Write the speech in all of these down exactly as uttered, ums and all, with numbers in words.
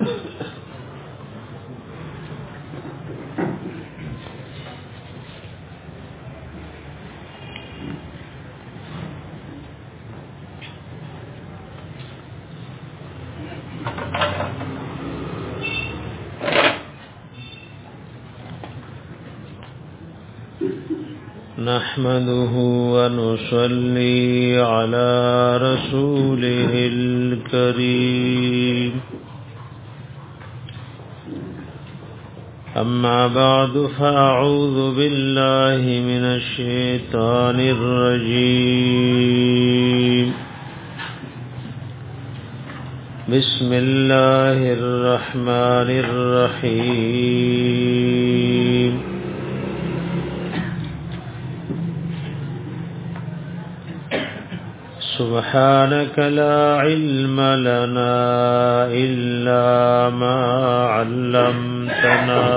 نحمده ونصلي على رسوله الكريم أما بعد فأعوذ بالله من الشيطان الرجيم بسم الله الرحمن الرحيم سبحانك لا علم لنا إلا ما علمتنا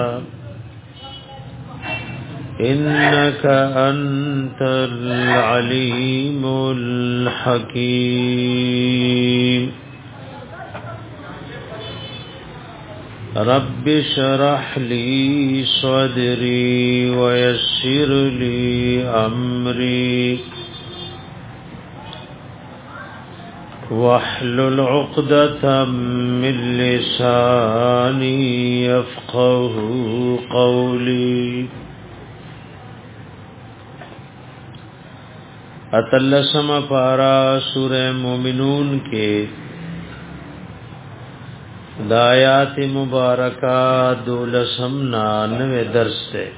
إنك أنت العليم الحكيم رب اشرح لي صدري ويسر لي أمري واحلل عقدة من لساني يفقه قولي اتلسم پارا سورہ مومنون کے دایات مبارکہ دولسم نانوے درس سے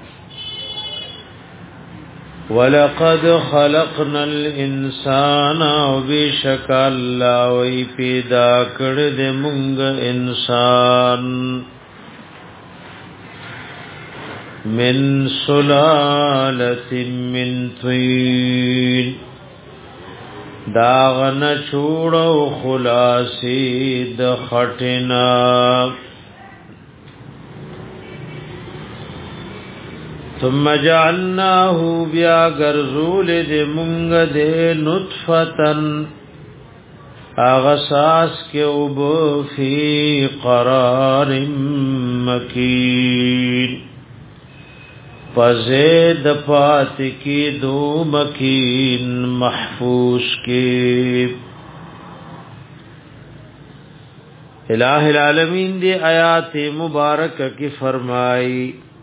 وَلَقَدْ خَلَقْنَا الْإِنسَانَ وَبِشَكَ اللَّهُ وَي پیدا کړ دې مونږ انسان من سلالة من طين داغن چوڑو خلاصی د خټنا ثم جعلناه بیا غرزول دې مونږ دې نطفتن اغساس کې وب فی قرار مکین فزید پات کی دو مکین محفوظ کې الہ العالمین دی آیات مبارکہ کی فرمائی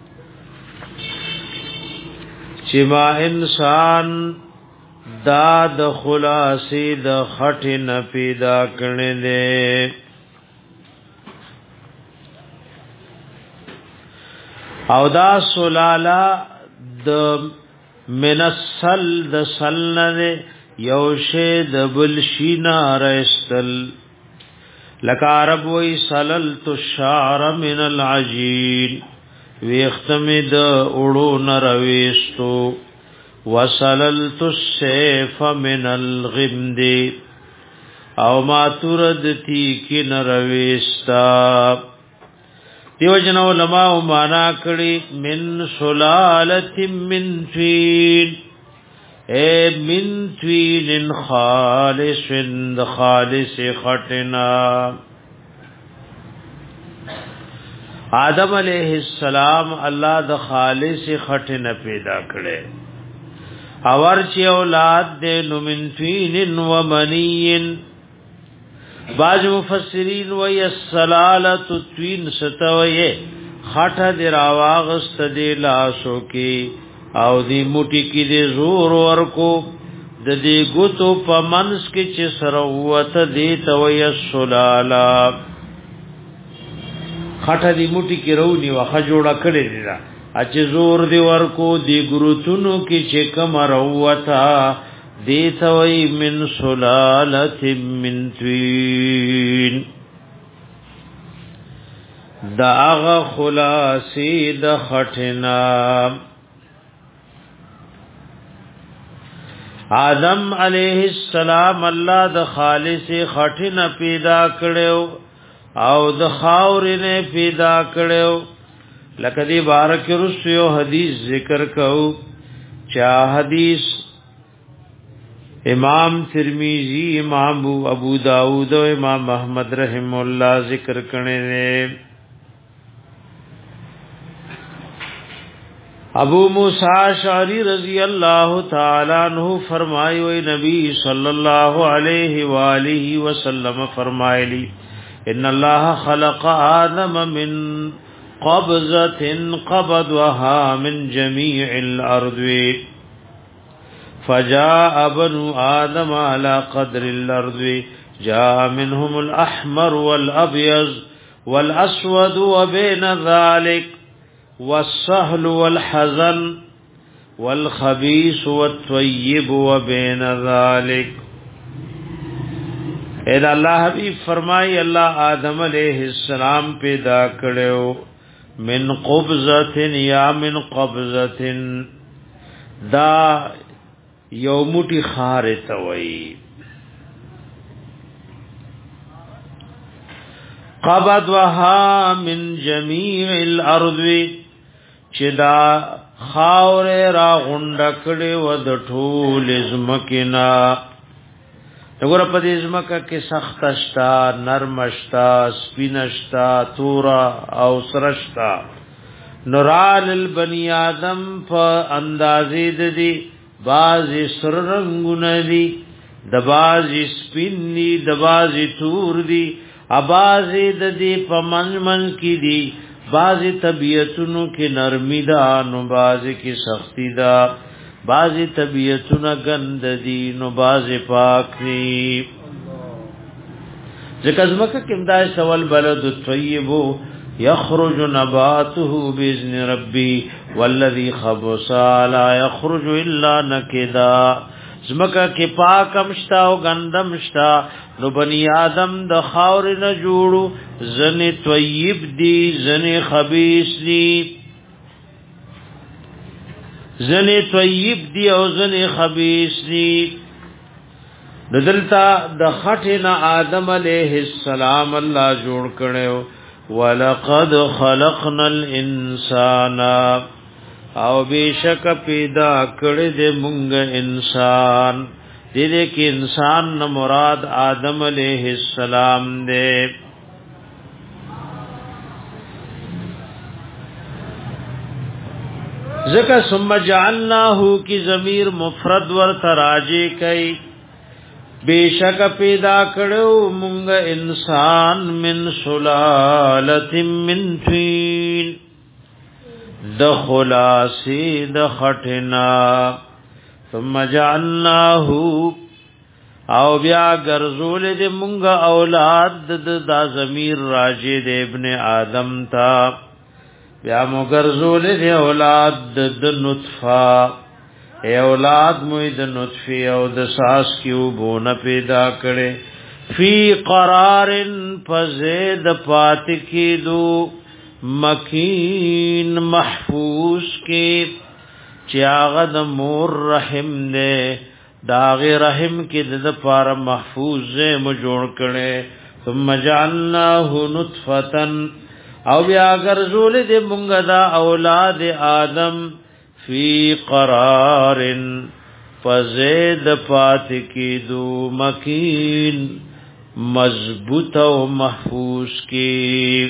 چې ما انسان دا د خلاصي د خټ نه پیدا کړي دي او دا سلاله د منسل د سلنه یوشه د بلشینا رستل لکه عرب وی سللت الشعر من العجین ویختمد اڑو نرویستو وسللت السیف من الغمد او ما تردتی کی نرویستا دیو جن علماء مانا کړي من سلالت من طین اے من طین خالص خالص خټنا آدم علیہ السلام الله د خالص خټ نه پیدا کړي اور چې اولاد دې نو من طین و منی باج مفسرین وی السلالۃ طین ستوي خټ دې راواغست دې لاسو کې او دې موټی کې دې زور ورکو د دې ګوتو په منس کې چې سروت دې توي السلالۃ خټه دی موټی کې رونی واخه جوړه کړې دي دا اچ زور دی ورکو دی ګروتونو کې چې کم روتا دی ثوی من سلالت من طین دا اغه خلاصي د خټنا آدم علیہ السلام الله د خالص خټنا پیدا کړو او د خاورې نه پیدا کړو لکه دی بارک رسو حدیث ذکر کو چا حدیث امام ترمذی، امام ابو داود او امام احمد رحم الله ذکر کړي نے. ابو موسی اشعری رضی اللہ تعالی عنہ فرمائے وی نبی صلی اللہ علیہ وآلہ وسلم فرمائے ان اللہ خلق آدم من قبضة قبضها من جميع الارض فجاء بنو آدم على قدر الارض جاء منهم الاحمر والابيض والاسود وبين ذلك والسهل والحزن والخبيث والطيب وبين ذلك. اے اللہ حبیب فرمائی اللہ آدم علیہ السلام پیدا کړو من قبضۃ یا من قبضۃ دا یو موټی خار توي قبض وها من جميع الارض چدا خاور را غونډکړې و د ټول زمکنا. وګوره په دې زمکه کې سخت شتا، نرم شتا، سپین شتا، تورا او سرشتا. نورال البنی آدم په اندازې د دې باز سر رنگونه دي، د باز سپین دي، د باز تور دي، ابازي د دې په منمن کې دي. بعضی طبیعتونو کې نرمی دا، نو بعضی کې سختی دا. بعضی طبیعتونه گند دي، نو بعضی پاک دي. ځکه زمکه کې امدای سوال بلد الطیب یخرج نباته باذن ربی والذی خبث لا یخرج الا نکدا. زمکه کې پاک امشتا او گندم شتا، نو بنی آدم د خاور نه جوړو، زنی طیب دی، زنی خبیث دی. زنی طیب دی او زنی خبیث دی. دلتا د خټه آدم علیہ السلام الله جوړ کړو. ولقد خلقنا الانسان او بیشک پیدا کړی دې مونږ انسان. دې دې کې انسان نه مراد آدم علیہ السلام دې. ذکر ثم جعلناه کی ضمیر مفرد ور تراجی کئی. بیشک پیدا کړو مونږ انسان من سلالت من طین د خلاصی د خټنا. ثم جعلناه او بیا ګرځول دې مونږ اولاد د دا ضمیر راجی د ابن آدم تا. بیا مو ګرځول دې اولاد د نطفه، اے اولاد مو د نطفه او د ساس کیو بونه پیدا کړي. فی قرار فزید پات کی دو مکین محفوظ کی چیاغ د مور رحم نے داغ رحم کی د پار محفوظ مو جوړ کړي. ثم جعلناه نطفه او بیا ګرځول دې مونږ دا اولاد آدم فی قرار فزید پات کی دو مکین مضبوط او محفوظ کی.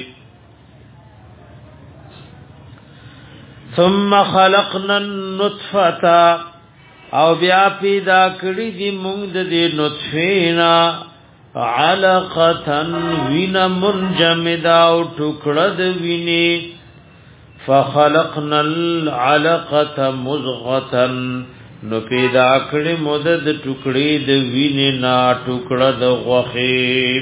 ثم خلقنا النطفه او بیا پیدا کړی دی مونږ د دې نطفینا علقه وینا منجمدا او ټوکړه د ویني. فخلقنا العلقه مضغه نو پیدا کړی مدد ټوکړې د ویني نا ټوکړه د غوخه.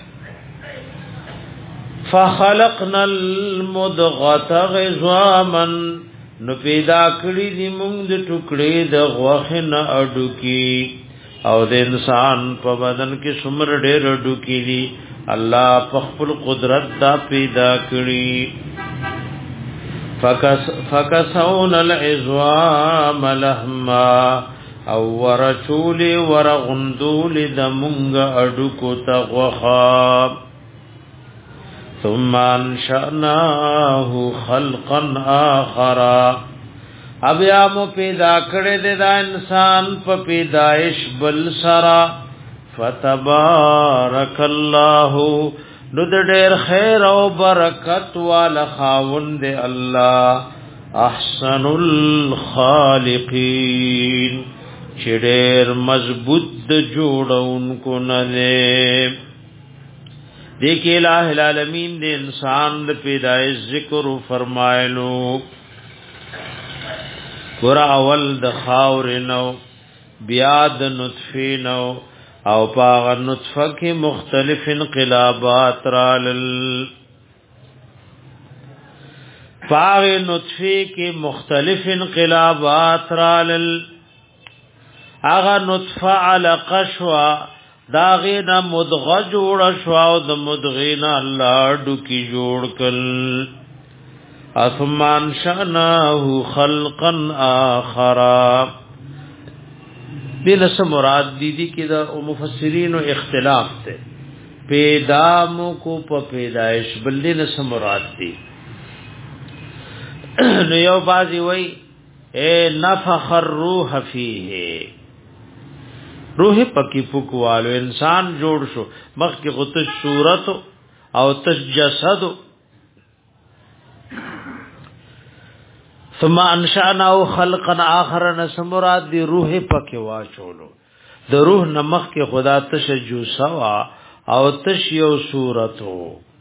فخلقنا المضغه عظاما نو پیدا کړی دی مونږ د ټوکړې د غوخه نه اډو کی. او د انسان په بدن کې څومره ډېر اډو کی دي، الله په خپل قدرت دا پیدا کړی. فکس فکسون العظام لحما او ورچول ورغندول د مونږ اډو کو تغوخا. ثم انشأناه خلقا آخر بیا مو پیدا کړی دی دا انسان په پیدایش بل سرا فتبارک الله نو د ډېر خیر او برکت والا خاوند الله احسن الخالقین چې ډېر مضبوط جوړونکو نه دی دیکھ الہ العالمین دے انسان دے پیدائش ذکر فرمائلو گورا اول د خاور نو بیاد نطفی نو او پاغ نطفه کی مختلف انقلابات رالل پاغ نطفی کی مختلف انقلابات رالل اغا نطفه علقه شوا داغینا مدغه جوړ شو او د مدغینا الله ډکی جوړ کل اثمان شانه خلقا اخر دلس مراد دي دي کې دا مفسرین او اختلاف ته پیدا مو کو په پیدائش بل دلس مراد دي نو یو بازی وای اے نفخ الروح فیه روح پکی پکوالو انسان جوړ شو مخ کې غتش صورت او تش جسد ثم انشأنا خلقا آخر نسمراد دی روح پکی واچولو د روح نمخ کې خدا تش جوسوا او تش یو صورتو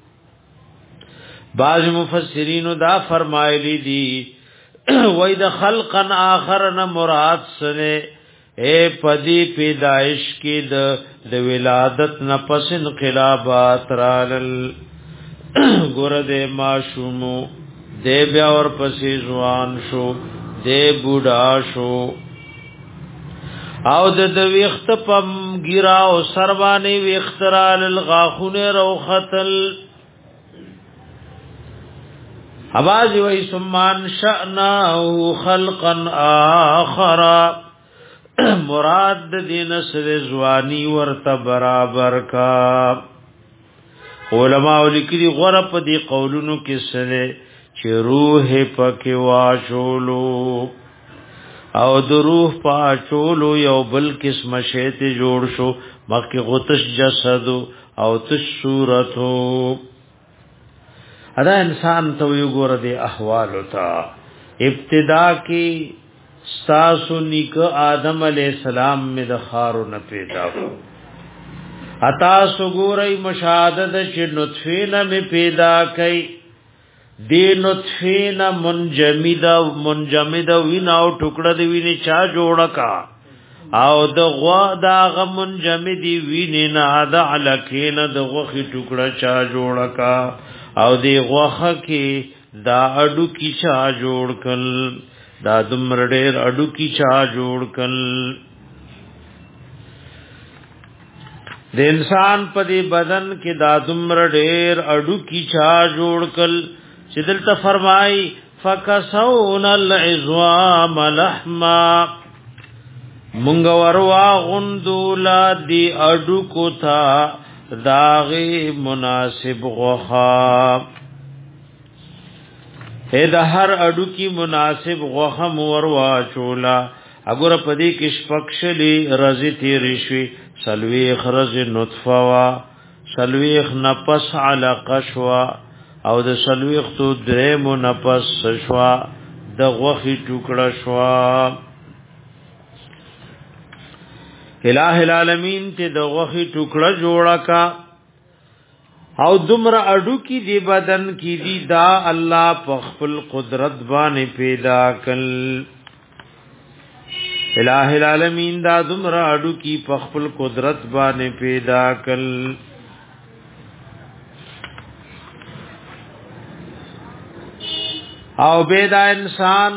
بعض مفسرین دا فرمایلی دی وای د خلقا آخر نه مراد سره اے پدی پیدائش کی د د ولادت نه پس انقلابات رالل ګور دې ماشومو دې بیا اور پسې ځوان شو دې بوډا شو او د د ویخت پم ګرا او سروانه ویخترال الغاخونه روختل اواز وی سمان شأنا خلقا آخر مراد دین سر زوانی ورته برابر کا علماء لیکلي غره په دې قولونو کې سره چې روح پکې واچولو او د روح پاچولو یو بل قسم شیت جوړ شو مکه غتش جسد او تش صورتو ادا انسان ته یو ګور دي احوال تا ابتدا کی ساسو نیک آدم علیہ السلام میں دخارو نہ پیدا ہو عطا سګورای مشاهدت چې نطفه نه پیدا کای دی نطفه نه منجمد منجمد وینا او ټوکړه دی ویني چا جوړکا او د غوا دا غ منجمد ویني نه دا علکین د غوخي ټوکړه چا جوړکا او دی غوخه کې دا اډو کی چا جوړ کل دا دمر ډېر اډو کی چا جوړ کل د انسان په دې بدن کې دا دمر ډېر اډو کی چا جوړ کل چې دلته فرمای فکسون العظام لحما مونږ وروا غندولا دی اډو کو تھا داغه مناسب غوخا اے د هر اډو کی مناسب غوخه موروا چولا اگر پدی کې شپکشلی رزی تیری شوی سلوی خرز نطفه وا سلوی نفس علقه شوا او د سلوی خطو دریم نفس شوا د غوخی ټوکړه شوا الہ العالمین ته د غوخی ټوکړه جوړا کا او دمر اډو کی دی بدن کی دی دا الله په خپل قدرت باندې پیدا کړ الہ العالمین دا دمر اډو کی په خپل قدرت باندې پیدا کړ او بیدا انسان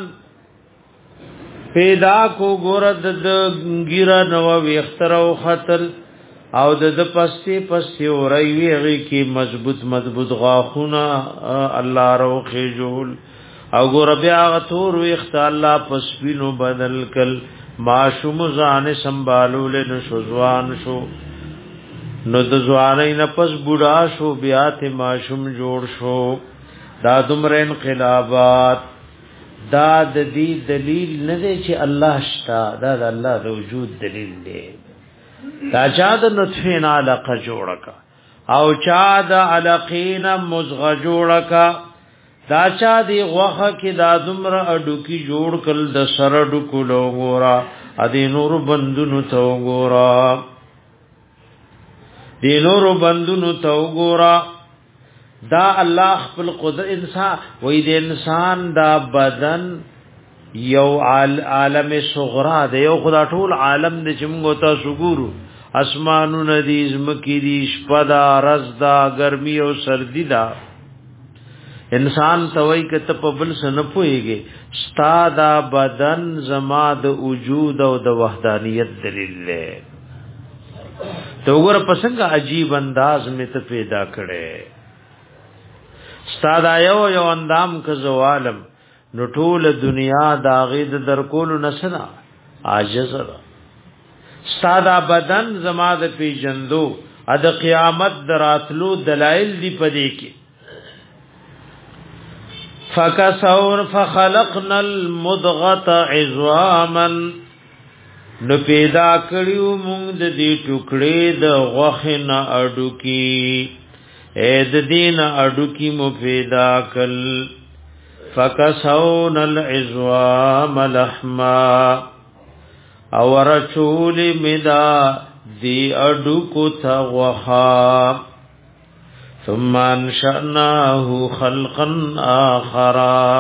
پیدا کو ګورد د ګیرا نو ویخترو خطر او د د پستی پستی اورای ویږي کی مضبوط مضبوط غاخونه الله روخه جوړ او ګور بیا غتور ویخت الله پسبینو بدل کل معشوم ځان سنبالول نو شوزوان شو نو د ځوانای نه پس بوډا شو بیا ته معشوم جوړ شو دا دمر انقلابات دا د دې دلیل نه دی چې الله شتا، دا د الله د وجود دلیل دی. دا چا د نطفه نه علاقه جوړه او چا د علقین مزغه جوړه، دا چا دی غوخه کې دا دمر اډو کی جوړ کل د سر اډو کولو ګورا ادي نور بندونو تو ګورا دی نور بندونو تو ګورا. دا الله خپل قدرت انسان وې د انسان دا بدن یو عالم صغرا دی، یو خدا ټول عالم د چمغو تاسو ګورو، اسمانونه دي، زمکی دي، شپه دا، رز دا، ګرمي او سردی دا. انسان توي کته په بل سن پويږي، ستا دا بدن زما د وجود او د وحدانیت دلیل دی. تو وګوره پسنګ عجیب انداز می ته پیدا کړي، ستا دا یو یو اندام ک زوالم نو ټول دنیا دا غید در کول نسنا عاجز را. ستا دا بدن زما د پیجندو اد قیامت دراتلو دلائل دی پدې کې. فکسور فخلقنا المضغه عظاما، نو پیدا کړیو مونږ د دې ټوکړې د غوښنه اډو کې، اې د دین اډو کې مو پیدا کړ. فکسونا العظام لحما، او رچول مدا دی اډو کو تا غوخا. ثم انشأناه خلقا آخر.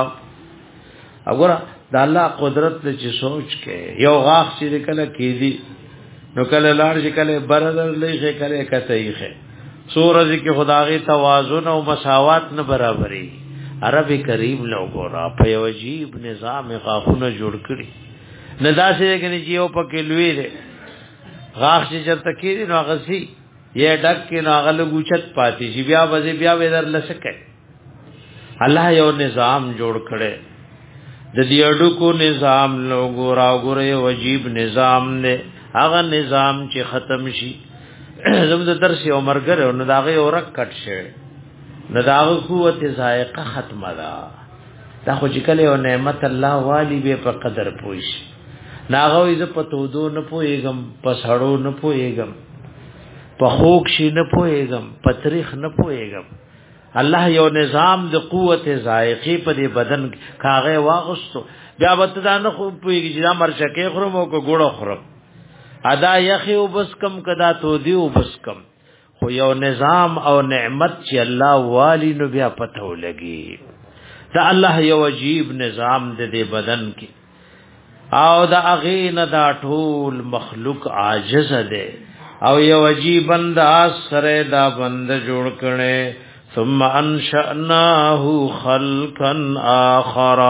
وګوره دا الله قدرت چې سوچ کې یو غاښ چې کله کېدی نو کله لاړ چې کله برادر لږه کله کتهیخه سورج کې خدای توازن او مساوات نه برابرۍ. عربی کریم لو ګورا په یو عجیب نظام غاښونه جوړ کړی، نه داسې کې چې یو پکې لوی دی غاښ چې چرته کېدی نو غسی یہ ډک کې نو غل ګوچت پاتې شي، بیا وځي بیا ودر لسکه. الله یو نظام جوړ کړي، د دې اډو کو نظام لو ګورا ګورې عجیب نظام نه، هغه نظام چې ختم شي زموږ درس یو مرګره نو داغه اورک کټ شي، نو داغه قوت ذائقه ختمه ده. دا خو چې کله یو نعمت الله والی به په قدر پوښ ناغه یې په تودو نه پويګم، په سړو نه پويګم، په خوک شي نه پويګم، په تاریخ نه پويګم. الله یو نظام د قوت ذائقه په دې بدن کاغه واغستو، بیا وته دا نه خو پويږي چې دا مرشکه خورم او کو ګوړه خورم، ادا یخي وبس کم کدا تو دی وبس کم. خو یو نظام او نعمت چې الله والی نو بیا پته ولګي. دا الله یو عجیب نظام د دې بدن کې، او دا اغین دا ټول مخلوق عاجز ده، او یو عجیب انداز سره دا بند جوړ کړي. ثم انشأناه خلقا آخر،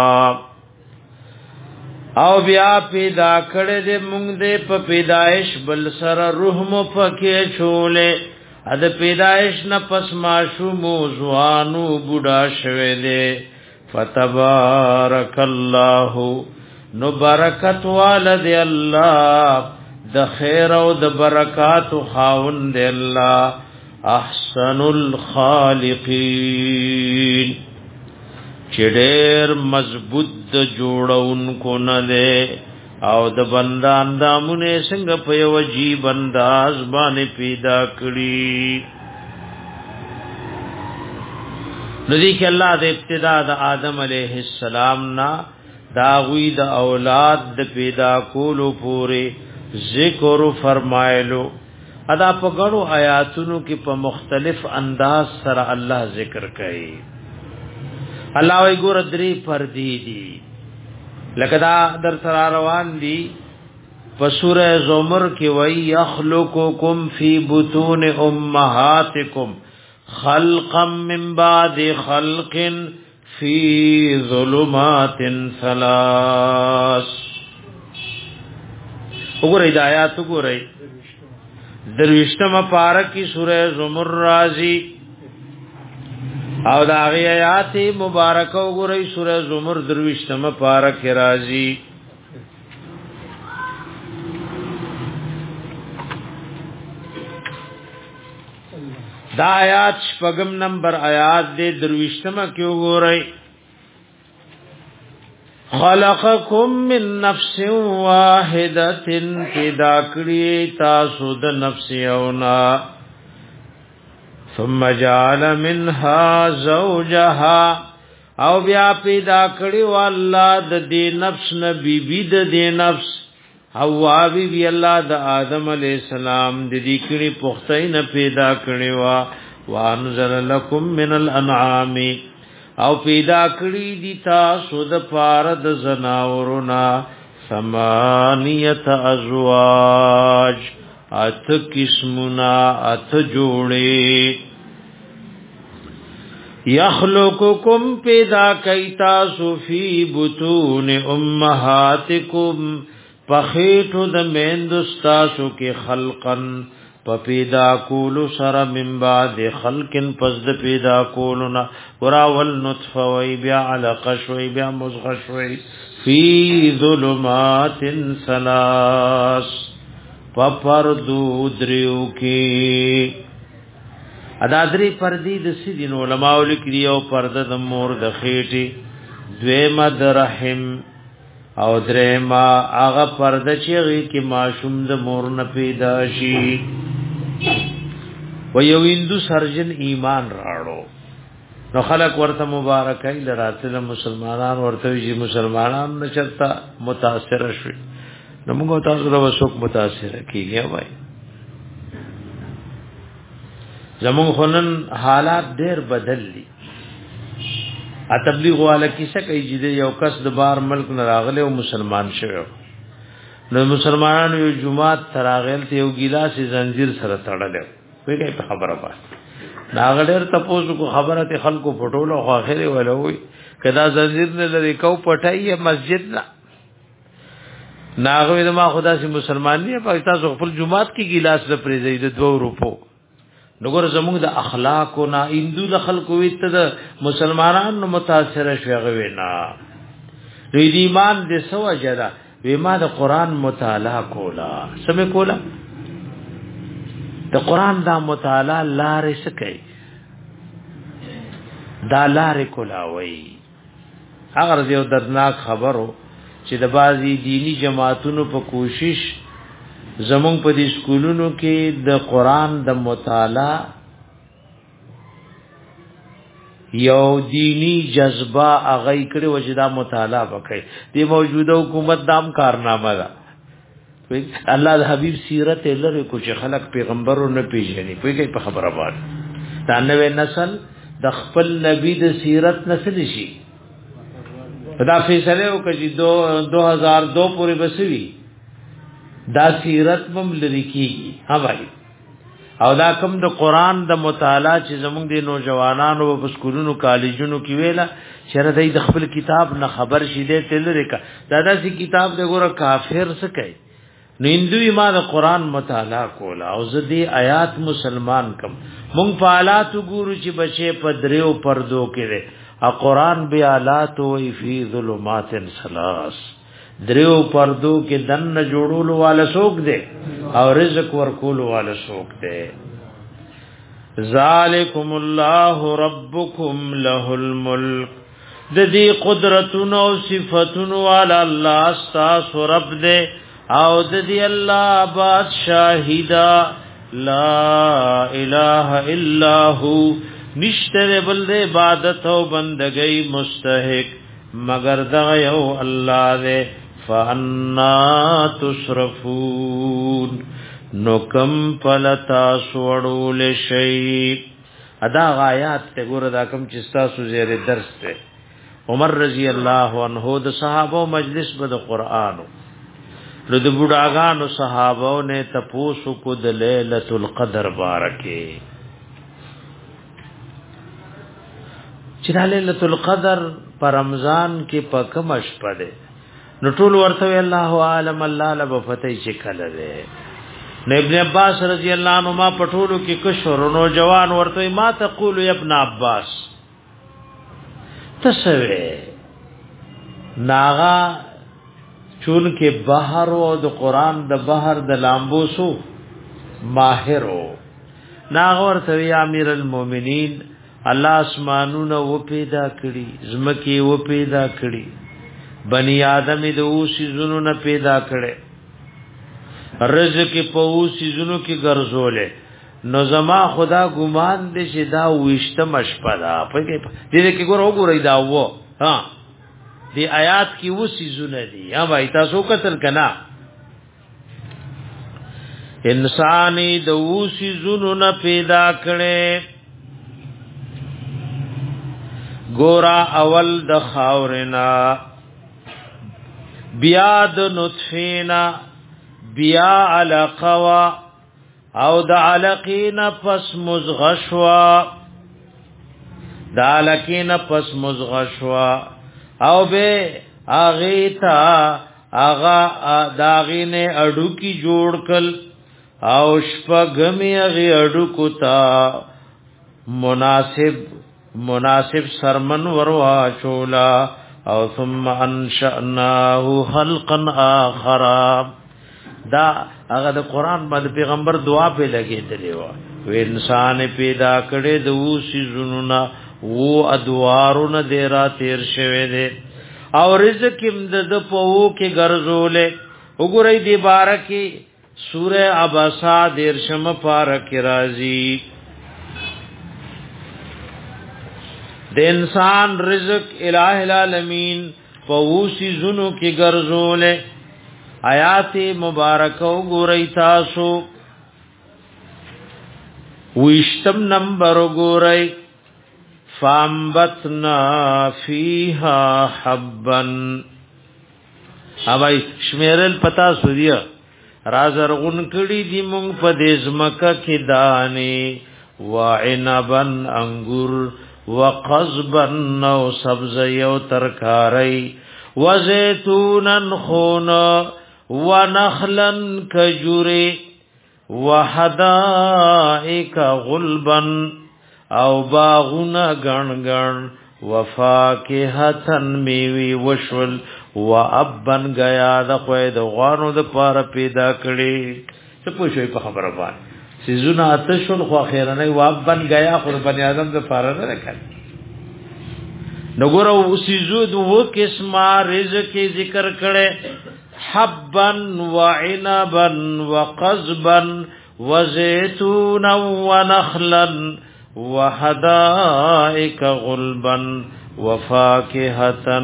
او بیا پیدا کړه دې مونږ دې په پیدائش بل سره روح مو پکې چولې، اد پیدائش نه پس معصوم زوانو بوډا شوه دې. فتبارک الله، نو برکت والد الله، د خیر او د برکات خاوند الله، احسن الخالقین، چې ډېر مضبوط د جوړونکو نه ده، او د بندان دامونه څنګه په یو عجیب انداز باندې پیدا کړی. ندی کې الله د ابتدا د آدم علیه السلام نا دا غوی د اولاد د پیدا کولو پورې ذکر فرمایلو. ادا په غړو آیاتونو کې په مختلف انداز سره الله ذکر کوي. الله وی ګور درې پردي دي، لکه دا در سره روان دي په سوره زمر کې وی یخلقکم فی بطون امهاتکم خلقا من بعد خلق فی ظلمات ثلاث. وګورئ د آیات وګورئ، درویشتمه پارکی سوره زمر رازی، او دا غی آیات مبارکه وګورئ سوره زمر درویشتمه پارک رازی. دا آیات شپږم نمبر آیات دې درویشتمه کې وګورئ. خلقکم من نفس واحدة پیدا کړی تاسو د نفس یونا ثم جعل منها زوجها او بیا پیدا کړی والله د دې نفس نه بیبي د دې نفس حوا بی الله د آدم علی السلام د دې کړي پختای نه پیدا کړی وا وانزل لكم من الانعام او پیدا کړی دي تاسو د پاره د زناورنا ثمانیت ازواج ات قسمنا ات جوړي یخلقکم پیدا کای تاسو فی بطون امهاتکم پخیټو د میندستاسو کې خلقن په پیدا کولو سره من بعد خلقن پس د پیدا کولنا وراول نطفه وی بیا علقه شوی بیا مزغه شوی فی ظلمات ثلاث پپردو دریو کې ادادری پردی د سیدین علماء لیکلی او پرده د مور د خېټي دویمه د رحم او درېما هغه پرده چې غي کې ماشوم د مور نه پیدا شي و یو هندو سرجن ایمان راړو نو خلق ورته مبارکای لراته مسلمانان ورته چې مسلمانان نشتا متاثر شي نو موږ تاسو له وسوک متاثر کیږي وای زمون خنن حالات ډېر بدل دي ا تبلیغ والا کیسه کوي چې یو کس د بار ملک نه راغله او مسلمان شوی نو مسلمانانو یو جمعات تراغل ته یو ګلاس زنجیر سره تړل وي په خبره باندې ناغړر تاسو کو خبره ته خلکو پټولو خو اخره ولوي کدا زنجیر نه لري کو پټای مسجد نه ناغوی ما خدا سي مسلمان نه په تاسو خپل جمعات کې ګلاس د پریزي د دوه روپو نګور زموږ د اخلاق او نا هندو د خلکو ویت د مسلمانانو متاثر شوغه وینا دوی دی ایمان د سو اجرا وی ما د قران مطالعه کولا سمې کولا د قران دا مطالعه لارې سکي دا لارې کولا وی هغه یو دردناک خبرو چې د بازي دینی جماعتونو په کوشش زمون په دې سکولونو کې د قران د مطالعه یو دینی جذبه اغه کړي وجدا مطالعه وکړي د موجوده حکومت دام کارنامه ده الله د حبیب سیرت لره کو چې خلق پیغمبرو نه پیژني په په خبره باندې دا نوې نسل د خپل نبی د سیرت نسل شي دا فیصله وکړي دو هزار دو پورې بسوي دا سیرت بم لری کیږي ها بھائی او دا کوم د قران د مطالعه چې زموږ د نوجوانانو په سکولونو کالجونو کې ویلا چې د خپل کتاب نه خبر شې دې تل ریکا دا داسې کتاب د ګوره کافر څه کوي نو هندوی ما د قران مطالعه کولا او زدي آیات مسلمان کم مونږ په آلات ګورو چې بچي په دریو پردو کې ده ا قران بیا آلات وی فی ظلمات ثلاث دریو پردو کې دن جوړولو والا څوک دی او رزق ورکولو والا څوک دی ذالکم الله ربکم له الملک د دې قدرتونو او صفاتونو والا الله استاسو رب دی او د دې الله بادشاہی دا لا اله الا هو نشته بل د عبادت او بندګۍ مستحق مگر دا یو الله دی فانا تصرفون نو کم پلتا سوړول شي ادا غایات ته ګور دا کم چستا سو زیره درس ته عمر رضی الله عنه د صحابه مجلس به د قران نو د بډاګانو صحابه نه تپوسو کو د ليله القدر بارکه چې ليله القدر پر رمضان کې په کوم شپه ده نو ټول ورته الله عالم الله لب فتای چې کله ده نو ابن عباس رضی الله عنهما پټولو کې کشور نو جوان ورته ما تقول یا ابن عباس تسوی ناغا چون کې بحر او د قران د بحر د لامبوسو ماهرو ناغا ورته یا امیر المؤمنین الله اسمانونه و پیدا کړی زمکه و پیدا کړی بنی آدم د اوسی زونو نه پیدا کړي رزق په اوسی زونو کې ګرځولې نو زما خدا ګمان دې چې دا وشته مشپدا په دې کې ګور وګورئ دا و ها دی آیات کی اوسی زونه دي یا وای تاسو قتل کنا انسانی د اوسی زونو نه پیدا کړي ګورا اول د خاورنا بیا د نطفینا بیا علقوا او د علقینا پس مزغشوا د علقینا پس مزغشوا او به اغیتا اغا داغینه اډو کی جوړ کل او شپګمی اغی اډو کو تا مناسب مناسب سرمن وروا چولا او ثم انشأناه خلقا آخر دا هغه د قران باندې پیغمبر دعا په لګیدلی و و انسان پیدا کړي د اوسې زونونه وو ادوارونه دیرا تیر شوه دي او رزق هم د پوو کې ګرځولې وګورئ دی بارکه سوره اباسا دیرشم پارک راځي د انسان رزق الہ العالمین پووسی زونو کې ګرځولې آیات مبارکه وګورئ تاسو وشتم نمبر وګورئ فامبتنا فیها حبا اوای شمیرل پتا سوریا رازرغون کړي دی مونږ په دې زمکه کې دانه وعنبن انګور وقضبا نو سبز یو ترکاری وزیتونن خون ونخلا کجوری وحدائک غلبا او باغونا گن گن وفاکهتن میوی وشول وابن گیا د خوید غانو د پار پیدا کړي څه پوښوي په خبره باندې سيزونه اتشل خو خیرنه وابن گیا خو بنی آدم د پار نه کړ نګورو سيزو د و قسمه رزق ذکر کړي حبا وعنبا وقضبا وزيتونا ونخلا وحدائق غلبا وفاكهة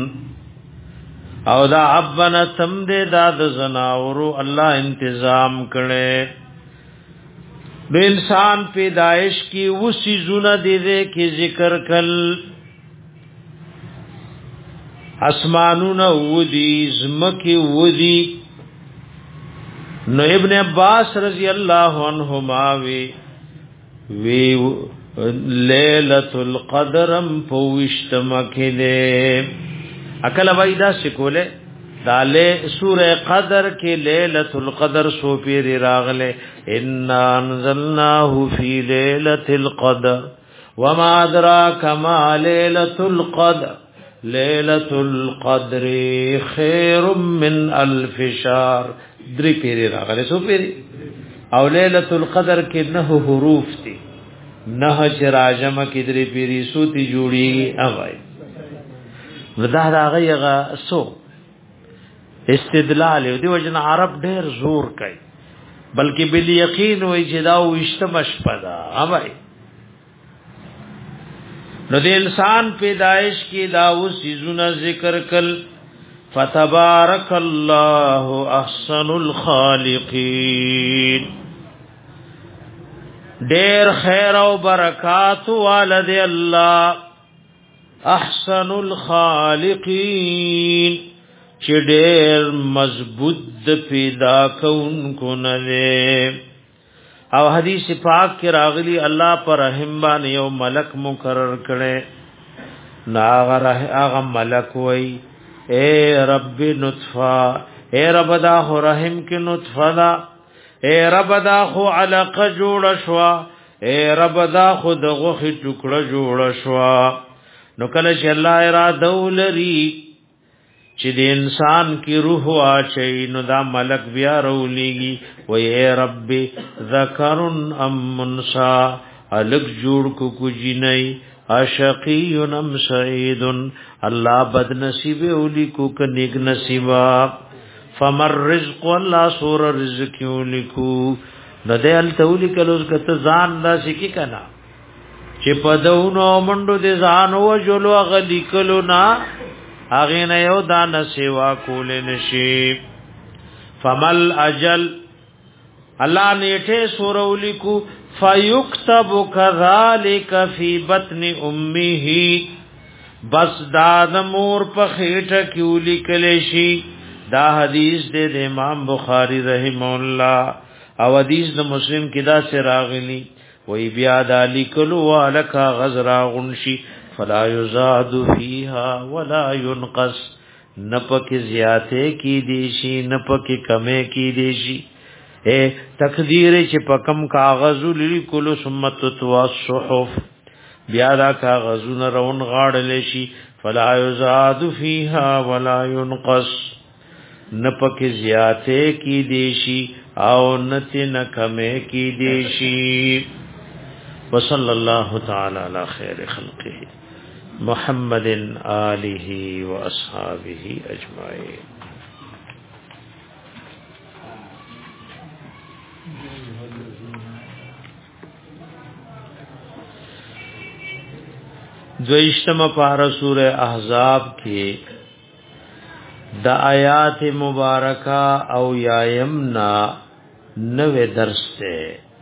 او دا عبنا تم دے داد زناورو اللہ انتظام کړي د انسان پیدائش کی وسی زونه دے دے کی ذکر کل اسمانون ودی زمکی ودی نو ابن عباس رضی اللہ عنہما وی وی لیلۃ القدرم پوشتم کله اکل وایدا سکوله داله سوره قدر کې لیلۃ القدر سو پیر راغله ان انزلناه فی لیلۃ القدر وما ادراک ما لیلۃ القدر لیلۃ القدر خیر من الف شهر درې پیر راغله سو پیر او لیلۃ القدر کې نه حروف دي نه چراجم کې درې پیری سوتی جوړي اوای ودا راغیغه سو استدلال دی وجن عرب ډیر زور کوي بلکې بل یقین وای چې دا وشتمش پدا اوای نو د انسان پیدائش کې دا وسیزونه ذکر کل فتبارک الله احسن الخالقین ډیر خیر او برکات والد الله احسن الخالقین چې ډیر مضبوط پیدا کونکو نه او حدیث پاک کې راغلی الله پر رحم باندې یو ملک مقرر کړي ناغه هغه ملک وای اے رب نطفه اے رب دا رحم کې نطفه دا اے رب دا خو علقه جوړ شوا اے رب دا خو دغه ټوکړه جوړ شوا نو کله چې الله اراده ولري چې د انسان کی روح واچي نو دا ملک بیا رولېږي و اے رب ذکرن ام منسا الک جوړ کو کو جنای اشقی ام سعید الله بد نصیب اولیکو ک نیک نصیبا فمر رزق الله سور رزق اولیکو ندل تولیکلوس کته ځان لا سکی کنا چې پدونو منډو دې ځان و جلو غلی کلو نا اغه نه یو دان سیوا کول نشي فمل اجل الله نیټه سور اولیکو فیکتب کذالک فی بطن امه بس دا د مور په خېټه کې ولیکل شي دا حدیث د امام بخاری رحم الله او حدیث د مسلم کې دا سراغلی وی بیا د لیکلو والکا غزرا غنشي فلا یزاد فیها ولا ينقص نپک زیاته کی دیشی نپک کمه کی دیشی اے تقدیر چې پکم کاغذ لیکلو سمت تو الصحف بیا دا کاغذونه رون غاړل شي فلا یزاد فیها ولا ينقص نپک زیاته کی دیشی او نتن کمه کی دیشی وصلی الله تعالی علی خیر خلقه محمد آله و اصحابہ اجمعین. دویشتم پارا سورہ احزاب کی دا آیات مبارکہ او یایمنا نوے درس تے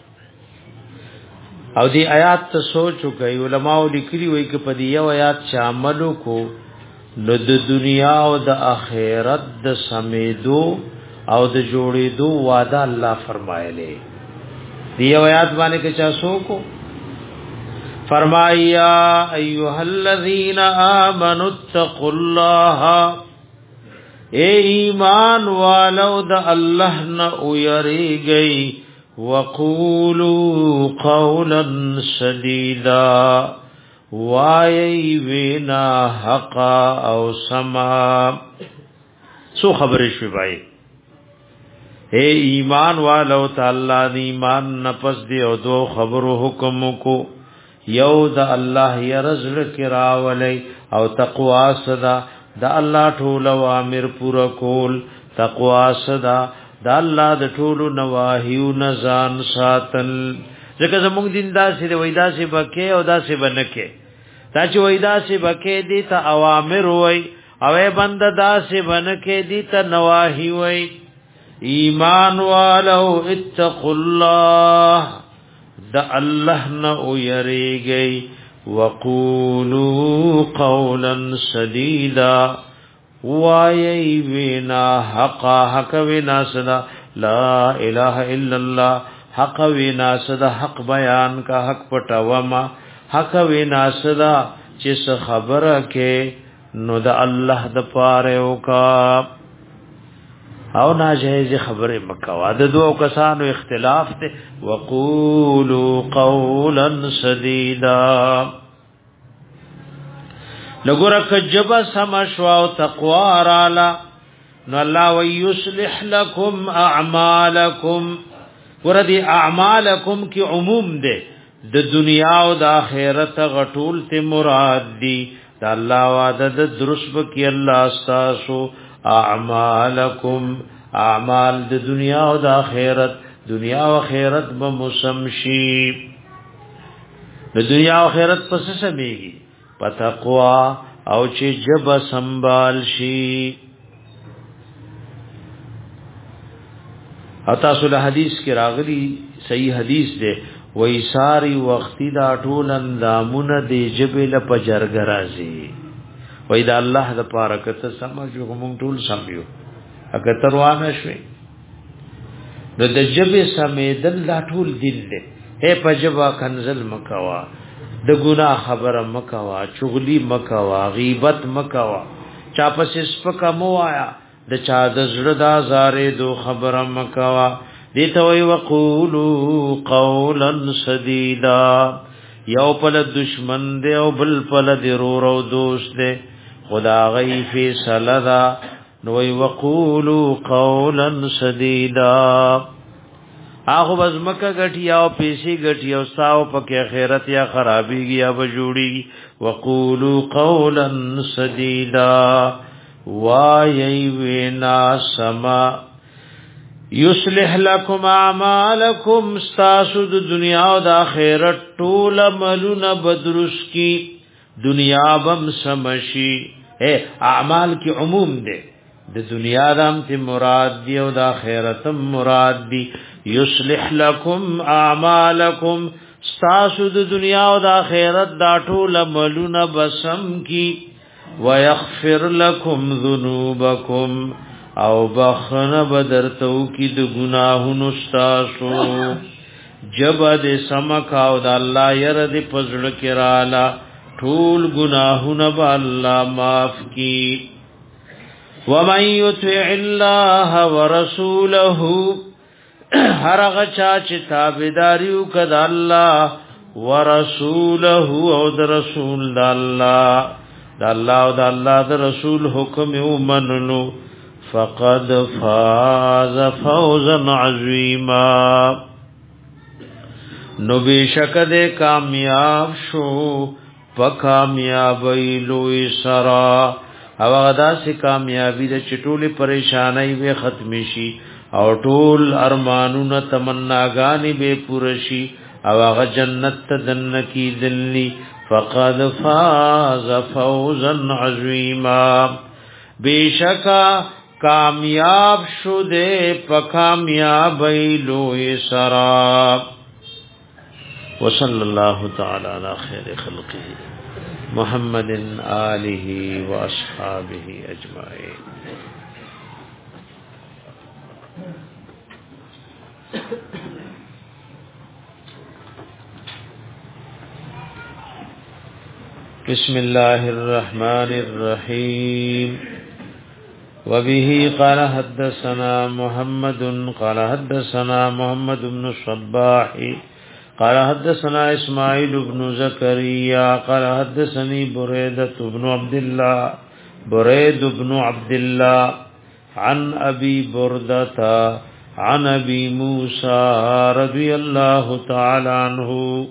او دی آیات تا سوچو کئی علماء لکلی وی که پا دی یو آیات چاملو کو نو د دنیا او د آخرت د سمیدو او د جوڑیدو وعدہ اللہ فرمائے لے دی یو آیات بانے که چا سو کو فرمائی یا ایوہ الذین آمنوا اتقوا اللہ اے ایمان والو دا اللہ نہ اویری گئی وقولوا قولا سدیدا وای وینا حقا او سما سو خبر شوی بھائی اے ایمان والو تعالی دی ایمان نفس دی او دو خبرو حکم کو یو دا الله یرزل کراولی او تقوا صدا دا الله ټول اوامر پورا کول تقوا صدا دا الله د ټول نواهیو نزان ساتل ځکه زموږ دین دا سي وای دا سي بکې او دا سي بنکې دا چې وای دا سي بکې دي ته اوامر وای او بند دا سي بنکې دي ته نواهی وای ایمان والو اتقوا الله دا الله نه او یریږي وقولوا قولا سديدا وای وینا حق حق وینا صدا لا اله الا الله حق وینا صدا حق بیان کا حق پټاوما حق وینا صدا چې خبره کې نو د الله د پاره او کا او ناجایز خبره مکوا د دوه کسانو اختلاف ته وقولوا قولا سديدا لګورک جب سمشوا او تقوا رالا نو الله ويصلح لكم اعمالكم وردي اعمالكم کی عموم ده د دنیا او د آخرت غټول ته مراد دي د الله وعده د درست کی الله استاسو اعمالکم اعمال د دنیا او د آخرت دنیا او آخرت به مسمشی د دنیا او آخرت پس سمېږي پتقوا او چې جب سنبال شي اتا سول حدیث کې راغلی صحیح حدیث ده وې ساری وختي دا ټول اندامونه دی جبل په جرګ راځي وې دا الله د پاره کته سمجو کوم ټول سميو اګه تروانه شوي نو د جبه سمیدل لا ټول دین دې اے پجبا کنزل مکوا د ګناه خبره مکوا چغلی مکوا غیبت مکوا چا پس سپک موایا د چا د زړه دا زارې دو خبره مکوا دې ته وی وقولو قولا سدیدا یو پل دشمن دې او بل پل دې رو رو دوست دې خدا غی فی صلدا نو وقولوا قولا سدیدا هغه بزمکه غټي او پیسي غټي او ساو پکې خیرت یا خرابيږي یا بجوړي وقولوا قولا سديدا وایي وینا سما یصلح لكم اعمالکم استاسد دنیا او د آخرت ټول عملونه بدرس کی دنیا بم سمشي اے اعمال کی عموم دے د دنیا دام تی مراد دی او د آخرت مراد دی یصلح لكم اعمالکم استاسد دنیا او د آخرت دا ټول عملونه بسم کی ويغفر لكم ذنوبكم او بخنه بدرتو کی د گناهونو استاسو جبد سمک او د الله ير د پزړ کرالا ټول گناهونه به الله معاف کی ومن يطع الله ورسوله هرغه چا چې تابعداریو کړه الله ورسوله او د رسول د الله د الله او د الله د رسول حکم ومنلو فقد فاز فوزا عظیما نو بشک دے کامیاب شو پکامیابی لوی سرا او غدا سی کامیابی د چټولی پریشانای به ختم شي او ټول ارمانونه تمناګانی به پورشي او هغه جنت دن کی دلی فقد فاز فوزا عظیما بشکا کامیاب شو دے پکامیابی لوی سرا وصلی اللہ تعالی علی خیر خلقه محمد آلہ و اصحابہ اجمعین بسم اللہ الرحمن الرحیم وبه قال حدثنا محمد قال حدثنا محمد بن الصباح قال حدثنا اسماعيل بن زكريا قال حدثني بريدة بن عبد الله بريد بن عبد الله عن ابي بردة عن ابي موسى رضي الله تعالى عنه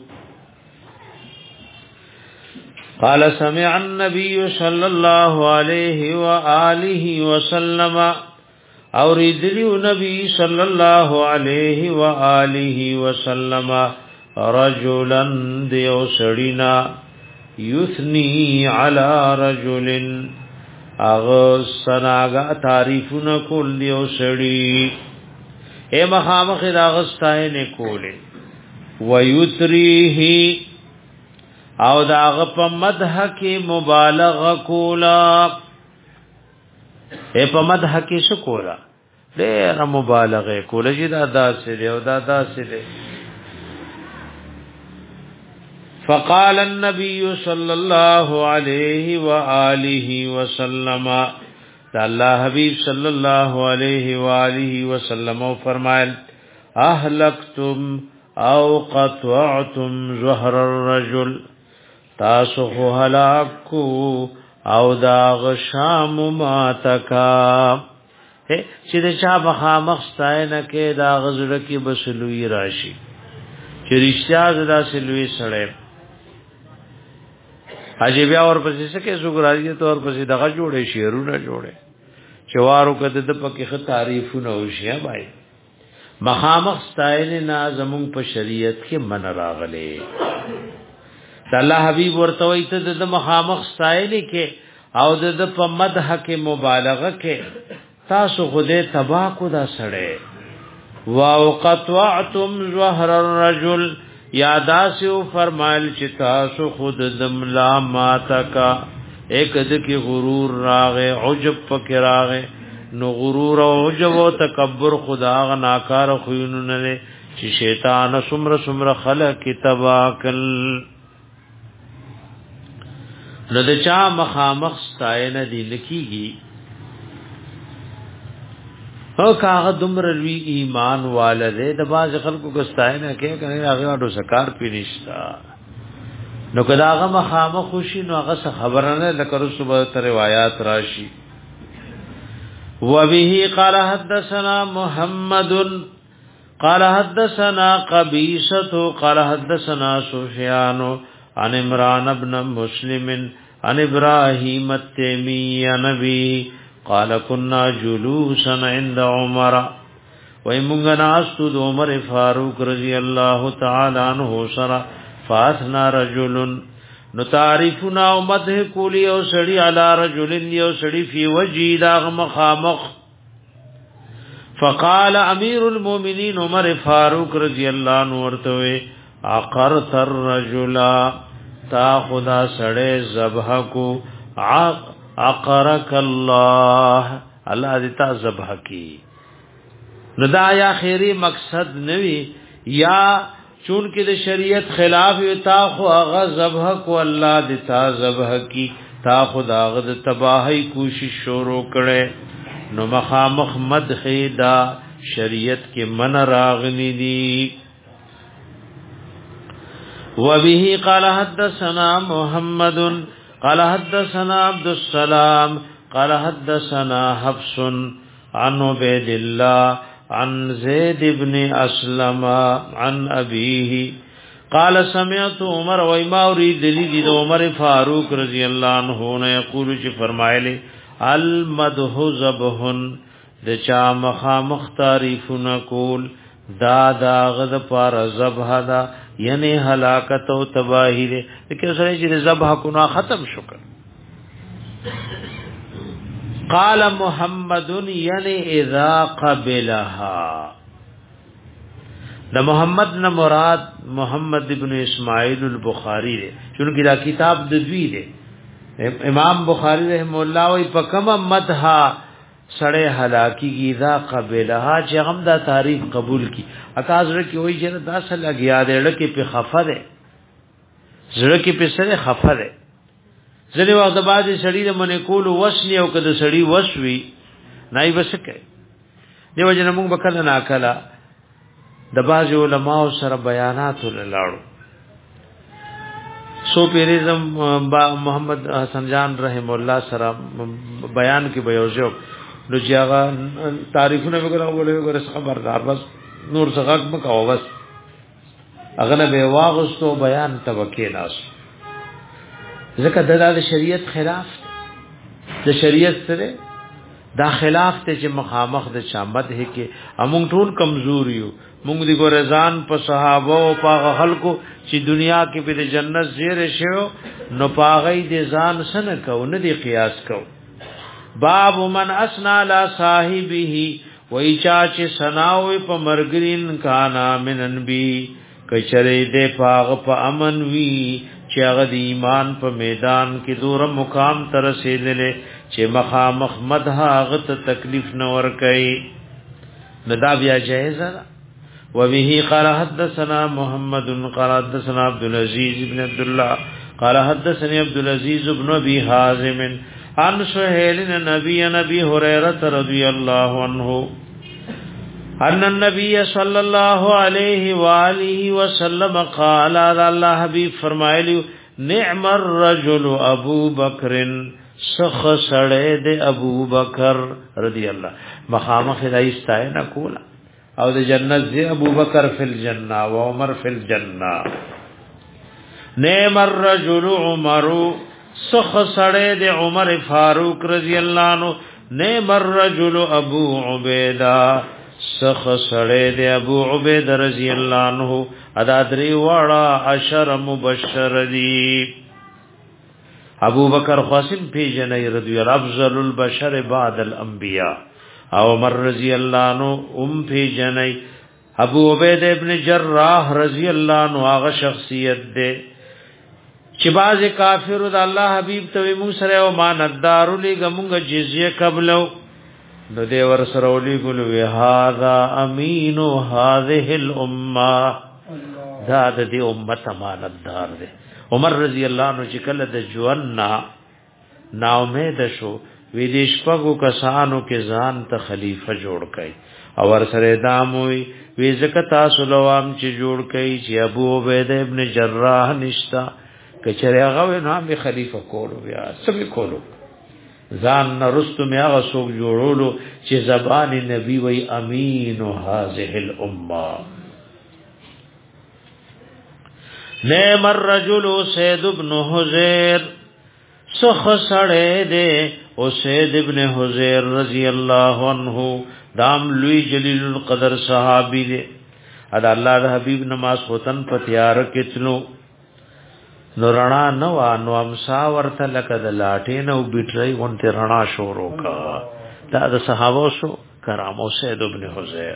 قال سمع النبي صلى الله عليه وآله وسلم اوریدلی نبی صلی الله علیه و آله وسلم رجلا دیو سړینا یثنی علی رجل اغه سناغا تعریفونه کول دیو سړی اے مخامخ راغستای نه کوله ویتریه او داغه په مدح کې مبالغه کولا اے په مدح کې څه کولا ډېر مبالغه کولا چې دا داسې دی او دا داسې دی فقال النبي صلى الله عليه واله وسلم الله حبيب صلى الله عليه واله وسلم فرمایل اهلكتم او قطعتم ظهر الرجل تاسو خو هلاکو او دا غشام ماتکا چې د چا بخامخ ستاینه کې دا غزړه کې بسلوی راشي چې رښتیا زدا سلوی سړی عجیب اور پسې څه کې زګراجي تور پسې دغه جوړې شیرونه جوړې چوارو کده د پکې خ تعریفونه وشیا بای مخامخ ستاینه نازمون په شریعت کې من راغلي الله حبیب ورته وي ته د مخامخ ستاینه کې او د په مدح کې مبالغه کې تاسو خوده تبا کو دا سړې واو قطعتم ظهر الرجل یاداسو فرمایل چې تاسو خود دملا ماتکا ایک دکی غرور راغه عجب پک راغه نو غرور او عجب او تکبر خدا غ ناکار خوینو نه چې شیطان سمر سمر خلق تباکل نو د چا مخامخ ستاینه دی لکیږي او کاغه دمر لوی ایمان والده د باز خلکو ګستاینه کې کنه هغه اډو سکار پینشتا نو کداغه مخامخ خوشي نو هغه خبرانه لکه صبح تر روایت راشي وبه قال حدثنا محمد قال حدثنا قبيصة قال حدثنا سفيان عن عمران بن مسلم عن ابراهيم التيمي نبي قال كنا جلوسا عند عمر ويمغنا استود عمر فاروق رضي الله تعالى عنه سرا فاثنا رجل نتعرفنا ومدح کولی او سړی علی رجل یو سړی فی وجی دا مخامخ فقال امیر المؤمنین عمر فاروق رضی اللہ عنہ ورته اقرت الرجل تا خدا سړی ذبح کو اقرک الله الله دې تا ذبح کی ندا یا خیری مقصد نوی یا چون کې د شریعت خلاف یو تا خو هغه ذبح کو الله دې تا ذبح کی تا خدا هغه د تباہی کوشش شروع کړي نو مخامخ مدح دا شریعت کې من راغنی دي وبه قال حدثنا محمد قال حدثنا عبد السلام قال حدثنا حفص عن عبيد الله عن زيد بن اسلم عن ابيه قال سمعت عمر وما اريد لي عمر فاروق رضي الله عنه نے یقول چې فرمایلی المدح ذبح د چا مخامخ تعریفنا کول دا دا غد پر ذبح دا یعنی هلاکت او تباہی دے کہ سره چې ذبح کو نا ختم شو قال محمد یعنی اذا قبلها دا محمد نہ مراد محمد ابن اسماعیل البخاری دے چونکہ دا کتاب د دوی دے امام بخاری رحم الله وی پکم مدها سړی هلاکی کی اذا قبلها چې هم دا تعریف قبول کی اکاز رکی وی چې دا سره لګیا دے لکه په خفه دے زړه کې په سره خفه دے ځنی وخت د باندې سړی د منې کول وسنی او کده سړی وسوي نای وسکه دیو جن موږ وکړه نه کلا د باز علماء سره بیانات لاړو سو پیریزم محمد حسن جان رحم الله سره بیان کې بیوجو نو چې هغه تعریفونه وګورم ولې خبردار بس نور څنګه مکو بس هغه نه به واغستو بیان توکې ناس ځکه دا د شریعت خلاف د شریعت سره دا خلاف ته چې مخامخ د شامت هي کې امون ټول کمزور یو مونږ دی ګورزان په صحابه او په خلکو چې دنیا کې په جنت زیره شو نو پاغی د ځان سره کو نه دی قیاس کو باب من اسنا لا صاحبه وای چا چې سناوي په مرګرین کانا منن بی کچره دې پاغ په امن وی چې هغه د ایمان په میدان کې دور مقام تر رسیدلې چې مخامخ مدح هغه ته تکلیف نه ور کوي ندا بیا جایز ده وبه قال حدثنا محمد قال حدثنا عبد العزيز بن عبد الله قال حدثني عبد العزيز بن ابي حازم عن سهيل النبي نبي هريره رضي الله عنه ان النبي صلى الله عليه واله وسلم قال الله حبيب فرمایلی نعم الرجل ابو بکر سخ سړی د ابو بکر رضی الله مخامخ دایستای نه کولا او د جنت زی ابو بکر فی الجنه و عمر فی الجنه نعم الرجل عمر سخ سړی د عمر فاروق رضی الله عنه نعم الرجل ابو عبیدہ سخ سړی د ابو عبید رضی الله عنه ادا درې واړه عشر مبشر دی ابو بکر قاسم پی جنای رضی الله افضل البشر بعد الانبیاء او عمر رضی الله عنه ام پی جنای ابو عبید ابن جراح رضی الله عنه هغه شخصیت دی چې باز کافر د الله حبیب ته مو سره او ماندار لګمږه جزیه قبلو نو دی ور سره ولي ګل وی هاذا امین هذه الامه دا د دې امت امانتدار دی عمر رضی الله عنه چې کله د جواننا نا امید شو وی دې شپږو کسانو کې ځان ته خلیفہ جوړ کړي او ور سره دام وی وی زکات سلوام چې جوړ کړي چې ابو عبید ابن جراح نشتا کچره هغه نام خلیفہ کولو بیا سمې کولو ځان نرستو می هغه څوک جوړولو چې زبان نبی وی امین هذه الامه. نعم الرجل سید ابن حذیر سخ سړی دے او سید ابن حذیر رضی اللہ عنہ دام لوی جلیل القدر صحابی دے. ادا اللہ دا حبیب نماز خوتن پتیار کتلو نو رڼا نو نو امسا ورته لکه د لاټین او بیټری وانته رڼا شروع کا. دا د صحابه سو کرامو سید ابن حذیر.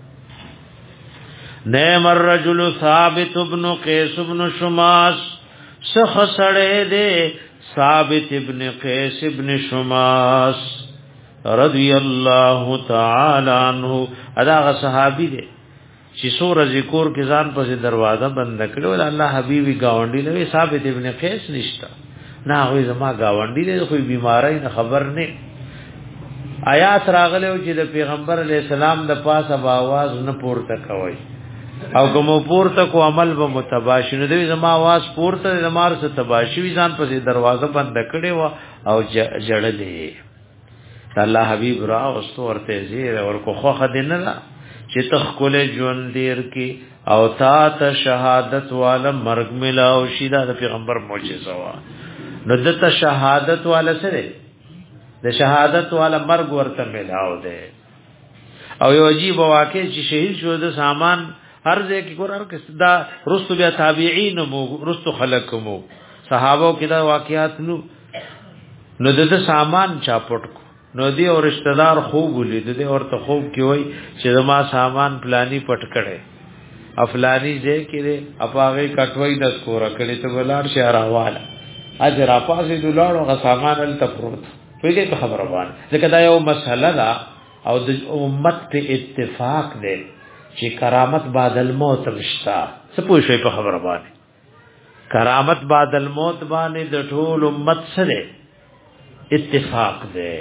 نعم الرجل ثابت ابن قیس ابن شماس سخ سڑے دے ثابت ابن قیس ابن شماس رضی اللہ تعالی عنہ. ادا غ صحابی دے چې سور ذکر کې ځان په دروازه بند کړو. الله حبیبی گاونډي نو ثابت ابن قیس نشتا نه وي زما گاونډي دې خو بیماری نه خبر نه. آیات راغله چې د پیغمبر علی السلام د پاسه आवाज نه پورته کوي او کوم پورته کو عمل به متباشر دی. زما आवाज پورته د مار څخه تباشوي ځان په دروازه بند کړي و او جړلې. الله حبیب را واستو ورته زیر اور کو خو خدینه لا چې تخکل جون دیر کی او تا ته شهادت والا مرګ ملا او شیدا د پیغمبر معجزه وا. نو دته شهادت والا سره د شهادت والا مرګ ورته ملاو ده. او یو عجیب واقع چې شهید شو د سامان هر ځای کې قرار کې دا رستو بیا تابعین مو رستو خلق مو صحابه کې دا واقعات نو نو د سامان چاپټ کو نو دی او رشتہ دار خوب ولید دی ورته خوب کې وای چې ما سامان پلانی پټ کړي افلانی ځای کې دی اپاغه کټوي د سکور کړي ته ولار شهر حواله اجر اپاسې دلاړو غ سامان ال تفروت پیږي په خبره باندې ځکه دا یو مسله ده او د امت په اتفاق دی چې کرامت بعد الموت رشتہ سپوږ شي په خبره باندې کرامت بعد الموت باندې د ټول امت سره اتفاق دی.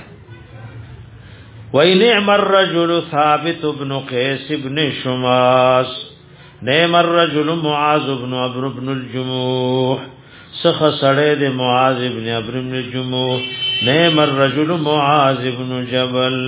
وَإِنْ نِعْمَ الرَّجُلُ ثَابِتُ بْنُ قَيْسِ بْنِ شُمَاسٍ نِعْمَ الرَّجُلُ مُعَاذُ بْنُ عَمْرُ بْنُ الْجُمُوحِ سخ سڑے دے معاذ بن عمرو بن الجموح. نعم الرجل معاذ بن جبل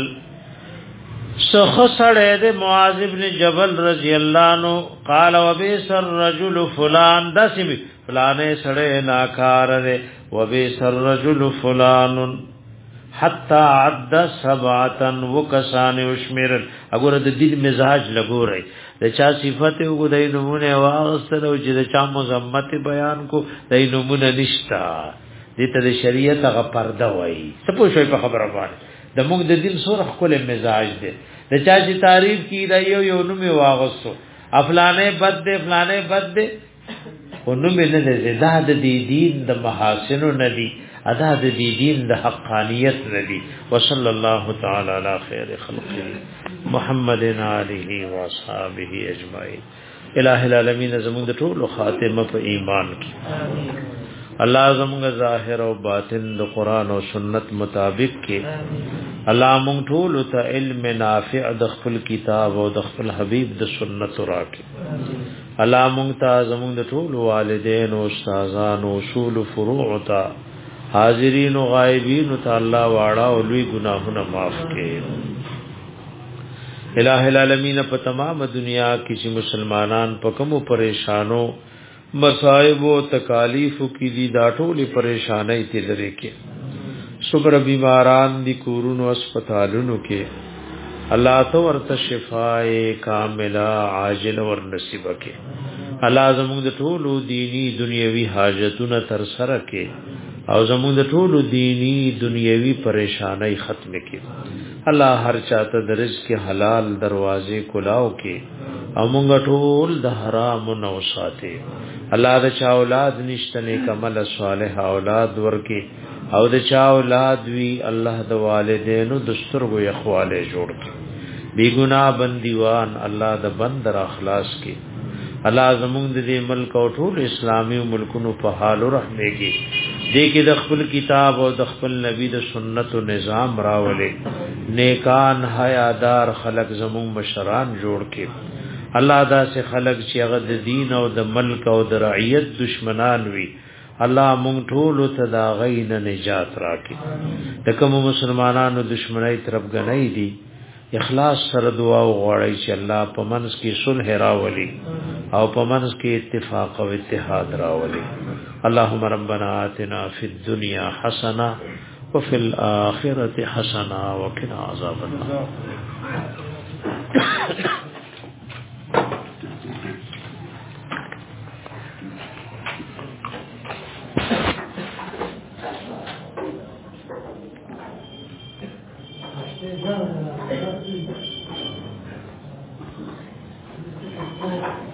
سخ سڑے دے معاذ بن جبل رضی اللہ عنہ. قال وبئس الرجل فلان دسم فلانے سڑے ناکار دے وبئس الرجل فلان حتا عد سبعتن وکسان وشمرن. اگر د دې مزاج لګو رہی د چا صفته وګدای نمونه واغسر او چې د چا مذمت بیان کو دای نمونه نشتا. دې ته د شریعت غ پرده وای څه پوه شوي په خبره باندې د موږ د دین سره خپل مزاج دی. د چا چې تعریف کی دا یو یو نومه واغسو افلانه بد دی فلانه بد دی او نومه نه دی. دا د دې دین د محاسن ندی ادا د دې دین د حقانیت ندی. وصلی الله تعالی علی خیر خلقه محمد علیه و اصحابہ اجمعین. الہ العالمین زموږ د ټولو خاتمه په ایمان کې الله زموږ ظاهر او باطن د قران او سنت مطابق کې الله مونږ ټول ته علم نافع د خپل کتاب او د خپل حبیب د سنت راکړي. الله مونږ ته زموږ د ټول والدین او استادان او اصول فروع ته حاضرین او غایبین ته الله واړه او لوی ګناهونه معاف کړي. الہ العالمین په تمام دنیا کې چې مسلمانان په کومو پریشانو مصائب او تکالیف کې دي دا ټول پریشانای ته لري کې صبر بیماران دي کورونو هسپتالونو کې الله تو ورته شفای کامله عاجل ور نصیب کې. الله زموږ د ټولو دینی دنیوي حاجتونه تر سره کې او زموږ د ټولو دینی دنیوي پریشانای ختم کې. الله هر چاته د رزق حلال دروازې کلاو کې او موږ ټول د حرام نو ساتي. الله د چا اولاد نشته نیک عمل صالح اولاد ورکي او د چا اولاد وی الله د والدینو د سترګو یخواله جوړ کړي. بی ګناه بندیوان الله د بندر اخلاص کړي. الله زموږ د دې ملک او ټول اسلامي ملکونو په حال رحمېږي. دې کې د خپل کتاب او د خپل نبی د سنت او نظام راولې نیکان حیادار خلق زموږ مشران جوړ کړي. الله دا سه خلق چې هغه د دین او د ملک او د رعیت دشمنان وي الله مونږ ټول ته دا غین نجات راکړي د کوم مسلمانانو دشمنی طرف غنۍ دي اخلاص سره دعا وغواړئ چې الله په منځ کې صلح راولي او په منځ کې اتفاق او اتحاد راولي. اللهم ربنا آتنا فی الدنیا حسنه وفي الآخرة حسنه وقنا عذاب النار. Thank you.